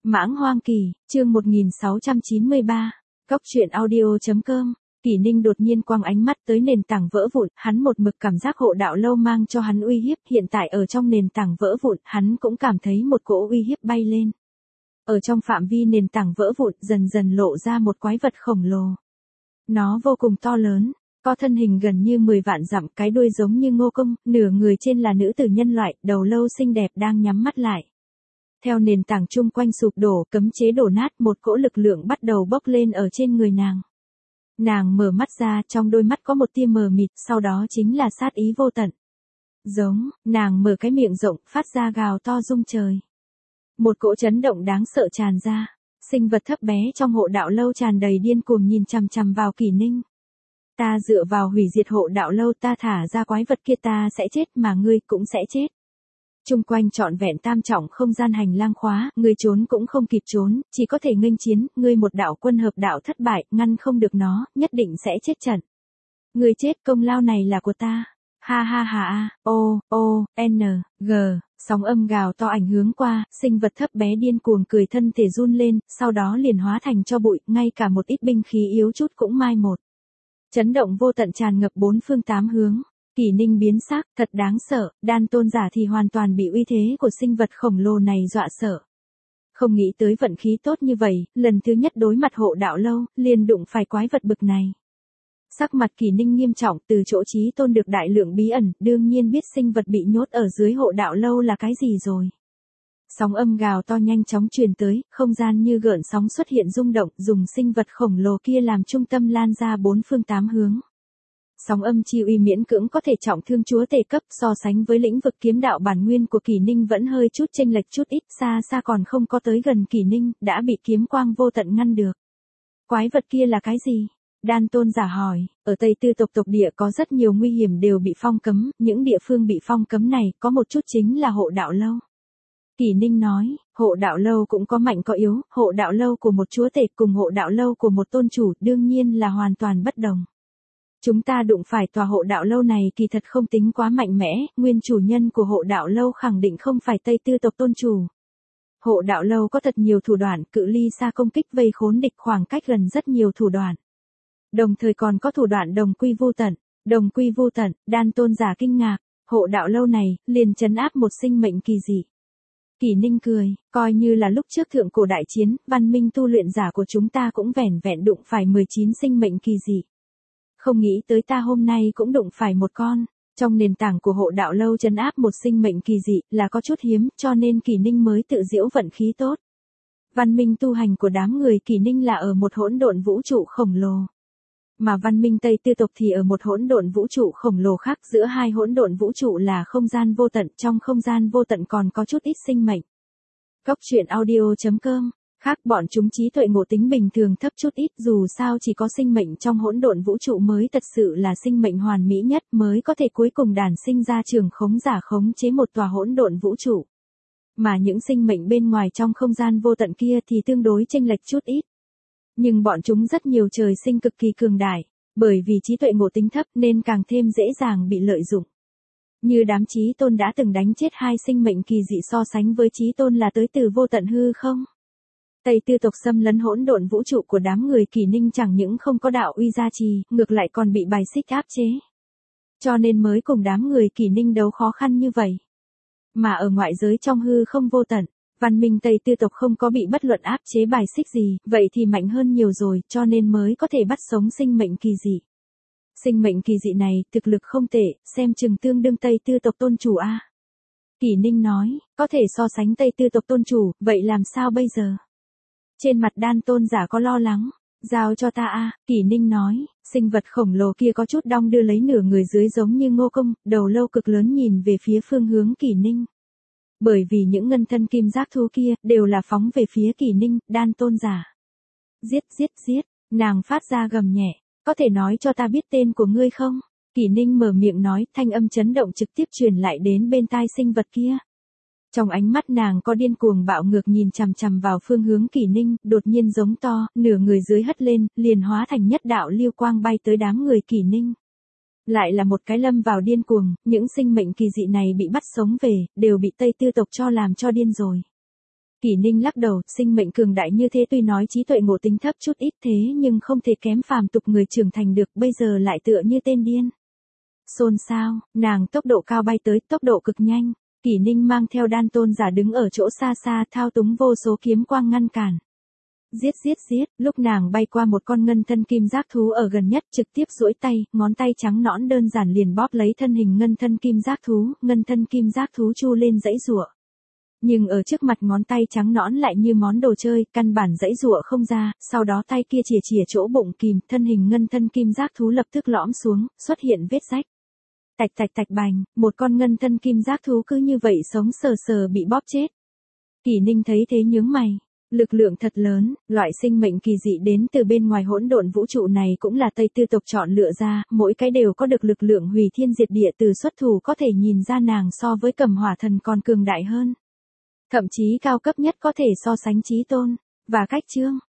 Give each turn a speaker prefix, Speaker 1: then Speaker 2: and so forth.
Speaker 1: Mãng Hoang Kỳ, chương 1693, Cóc truyện audio.com. Kỷ Ninh đột nhiên quăng ánh mắt tới nền tảng vỡ vụn, hắn một mực cảm giác hộ đạo lâu mang cho hắn uy hiếp, hiện tại ở trong nền tảng vỡ vụn, hắn cũng cảm thấy một cỗ uy hiếp bay lên. Ở trong phạm vi nền tảng vỡ vụn, dần dần lộ ra một quái vật khổng lồ. Nó vô cùng to lớn, có thân hình gần như 10 vạn dặm, cái đuôi giống như ngô công, nửa người trên là nữ tử nhân loại, đầu lâu xinh đẹp đang nhắm mắt lại. Theo nền tảng chung quanh sụp đổ, cấm chế đổ nát, một cỗ lực lượng bắt đầu bốc lên ở trên người nàng. Nàng mở mắt ra, trong đôi mắt có một tia mờ mịt, sau đó chính là sát ý vô tận. Giống, nàng mở cái miệng rộng, phát ra gào to rung trời. Một cỗ chấn động đáng sợ tràn ra. Sinh vật thấp bé trong hộ đạo lâu tràn đầy điên cuồng nhìn chằm chằm vào Kỷ Ninh. Ta dựa vào hủy diệt hộ đạo lâu, ta thả ra quái vật kia ta sẽ chết mà ngươi cũng sẽ chết. Trung quanh trọn vẹn tam trọng không gian hành lang khóa, ngươi trốn cũng không kịp trốn, chỉ có thể nghênh chiến, ngươi một đạo quân hợp đạo thất bại, ngăn không được nó, nhất định sẽ chết trận. Ngươi chết, công lao này là của ta. Ha ha ha a, g, sóng âm gào to ảnh hướng qua, sinh vật thấp bé điên cuồng cười, thân thể run lên, sau đó liền hóa thành cho bụi, ngay cả một ít binh khí yếu chút cũng mai một. Chấn động vô tận tràn ngập bốn phương tám hướng. Kỷ Ninh biến sắc, thật đáng sợ, đan tôn giả thì hoàn toàn bị uy thế của sinh vật khổng lồ này dọa sợ. Không nghĩ tới vận khí tốt như vậy, lần thứ nhất đối mặt hộ đạo lâu, liền đụng phải quái vật bực này. Sắc mặt Kỷ Ninh nghiêm trọng, từ chỗ chí tôn được đại lượng bí ẩn, đương nhiên biết sinh vật bị nhốt ở dưới hộ đạo lâu là cái gì rồi. Sóng âm gào to nhanh chóng truyền tới, không gian như gợn sóng xuất hiện rung động, dùng sinh vật khổng lồ kia làm trung tâm lan ra bốn phương tám hướng. Sóng âm chi uy miễn cưỡng có thể trọng thương chúa tể cấp, so sánh với lĩnh vực kiếm đạo bản nguyên của Kỷ Ninh vẫn hơi chút chênh lệch chút ít, xa xa còn không có tới gần Kỷ Ninh, đã bị kiếm quang vô tận ngăn được. Quái vật kia là cái gì? Đan tôn giả hỏi, ở Tây Tư tộc địa có rất nhiều nguy hiểm đều bị phong cấm, những địa phương bị phong cấm này, có một chút chính là hộ đạo lâu. Kỷ Ninh nói, hộ đạo lâu cũng có mạnh có yếu, hộ đạo lâu của một chúa tể cùng hộ đạo lâu của một tôn chủ đương nhiên là hoàn toàn bất đồng. Chúng ta đụng phải tòa hộ đạo lâu này kỳ thật không tính quá mạnh mẽ, nguyên chủ nhân của hộ đạo lâu khẳng định không phải Tây Tư tộc tôn chủ. Hộ đạo lâu có thật nhiều thủ đoạn, cự ly xa công kích vây khốn địch, khoảng cách gần rất nhiều thủ đoạn. Đồng thời còn có thủ đoạn đồng quy vô tận. Đồng quy vô tận, đan tôn giả kinh ngạc, hộ đạo lâu này, liền trấn áp một sinh mệnh kỳ dị. Kỷ Ninh cười, coi như là lúc trước thượng cổ đại chiến, văn minh tu luyện giả của chúng ta cũng vẻn vẹn đụng phải 19 sinh mệnh kỳ dị. Không nghĩ tới ta hôm nay cũng đụng phải một con. Trong nền tảng của hộ đạo lâu trấn áp một sinh mệnh kỳ dị là có chút hiếm, cho nên Kỷ Ninh mới tự giễu vận khí tốt. Văn minh tu hành của đám người Kỷ Ninh là ở một hỗn độn vũ trụ khổng lồ. Mà văn minh Tây Tư tộc thì ở một hỗn độn vũ trụ khổng lồ khác, giữa hai hỗn độn vũ trụ là không gian vô tận, trong không gian vô tận còn có chút ít sinh mệnh. Cóc truyện audio.com, khác bọn chúng trí tuệ ngộ tính bình thường thấp chút ít, dù sao chỉ có sinh mệnh trong hỗn độn vũ trụ mới thật sự là sinh mệnh hoàn mỹ nhất, mới có thể cuối cùng đản sinh ra trường khống giả khống chế một tòa hỗn độn vũ trụ. Mà những sinh mệnh bên ngoài trong không gian vô tận kia thì tương đối chênh lệch chút ít. Nhưng bọn chúng rất nhiều trời sinh cực kỳ cường đại, bởi vì trí tuệ ngộ tính thấp nên càng thêm dễ dàng bị lợi dụng. Như đám chí tôn đã từng đánh chết hai sinh mệnh kỳ dị so sánh với chí tôn là tới từ vô tận hư không. Tây Tư tộc xâm lấn hỗn độn vũ trụ của đám người Kỷ Ninh chẳng những không có đạo uy gia trì, ngược lại còn bị bài xích áp chế. Cho nên mới cùng đám người Kỷ Ninh đấu khó khăn như vậy. Mà ở ngoại giới trong hư không vô tận, văn minh Tây Tư tộc không có bị bất luận áp chế bài xích gì, vậy thì mạnh hơn nhiều rồi, cho nên mới có thể bắt sống sinh mệnh kỳ dị. Sinh mệnh kỳ dị này, thực lực không tệ, xem chừng tương đương Tây Tư tộc tôn chủ a. Kỷ Ninh nói, có thể so sánh Tây Tư tộc tôn chủ, vậy làm sao bây giờ? Trên mặt đan tôn giả có lo lắng, giao cho ta a. Kỷ Ninh nói, sinh vật khổng lồ kia có chút đong đưa lấy nửa người dưới giống như ngô công, đầu lâu cực lớn nhìn về phía phương hướng Kỷ Ninh. Bởi vì những ngân thân kim giác thú kia, đều là phóng về phía Kỷ Ninh, đan tôn giả. Giết, nàng phát ra gầm nhẹ, có thể nói cho ta biết tên của ngươi không? Kỷ Ninh mở miệng nói, thanh âm chấn động trực tiếp truyền lại đến bên tai sinh vật kia. Trong ánh mắt nàng có điên cuồng bạo ngược nhìn chằm chằm vào phương hướng Kỷ Ninh, đột nhiên giống to, nửa người dưới hất lên, liền hóa thành nhất đạo lưu quang bay tới đám người Kỷ Ninh. Lại là một cái lâm vào điên cuồng, những sinh mệnh kỳ dị này bị bắt sống về, đều bị Tây Tư tộc cho làm cho điên rồi. Kỷ Kỷ Ninh lắc đầu, sinh mệnh cường đại như thế tuy nói trí tuệ ngộ tính thấp chút ít thế nhưng không thể kém phàm tục người trưởng thành được, bây giờ lại tựa như tên điên. Xôn xao, nàng tốc độ cao bay tới, tốc độ cực nhanh. Kỷ Ninh mang theo đan tôn giả đứng ở chỗ xa xa thao túng vô số kiếm quang ngăn cản. Giết giết giết, lúc nàng bay qua một con ngân thân kim giác thú ở gần nhất trực tiếp duỗi tay, ngón tay trắng nõn đơn giản liền bóp lấy thân hình ngân thân kim giác thú, ngân thân kim giác thú chu lên giãy giụa. Nhưng ở trước mặt ngón tay trắng nõn lại như món đồ chơi, căn bản giãy giụa không ra, sau đó tay kia chìa chìa chỗ bụng kìm, thân hình ngân thân kim giác thú lập tức lõm xuống, xuất hiện vết rách. Tạch tạch tạch bành, một con ngân thân kim giác thú cứ như vậy sống sờ sờ bị bóp chết. Kỷ Ninh thấy thế nhướng mày. Lực lượng thật lớn, loại sinh mệnh kỳ dị đến từ bên ngoài hỗn độn vũ trụ này cũng là Tây Tư tộc chọn lựa ra, mỗi cái đều có được lực lượng hủy thiên diệt địa, từ xuất thủ có thể nhìn ra nàng so với Cầm Hỏa Thần còn cường đại hơn. Thậm chí cao cấp nhất có thể so sánh Chí Tôn và Cách Chương.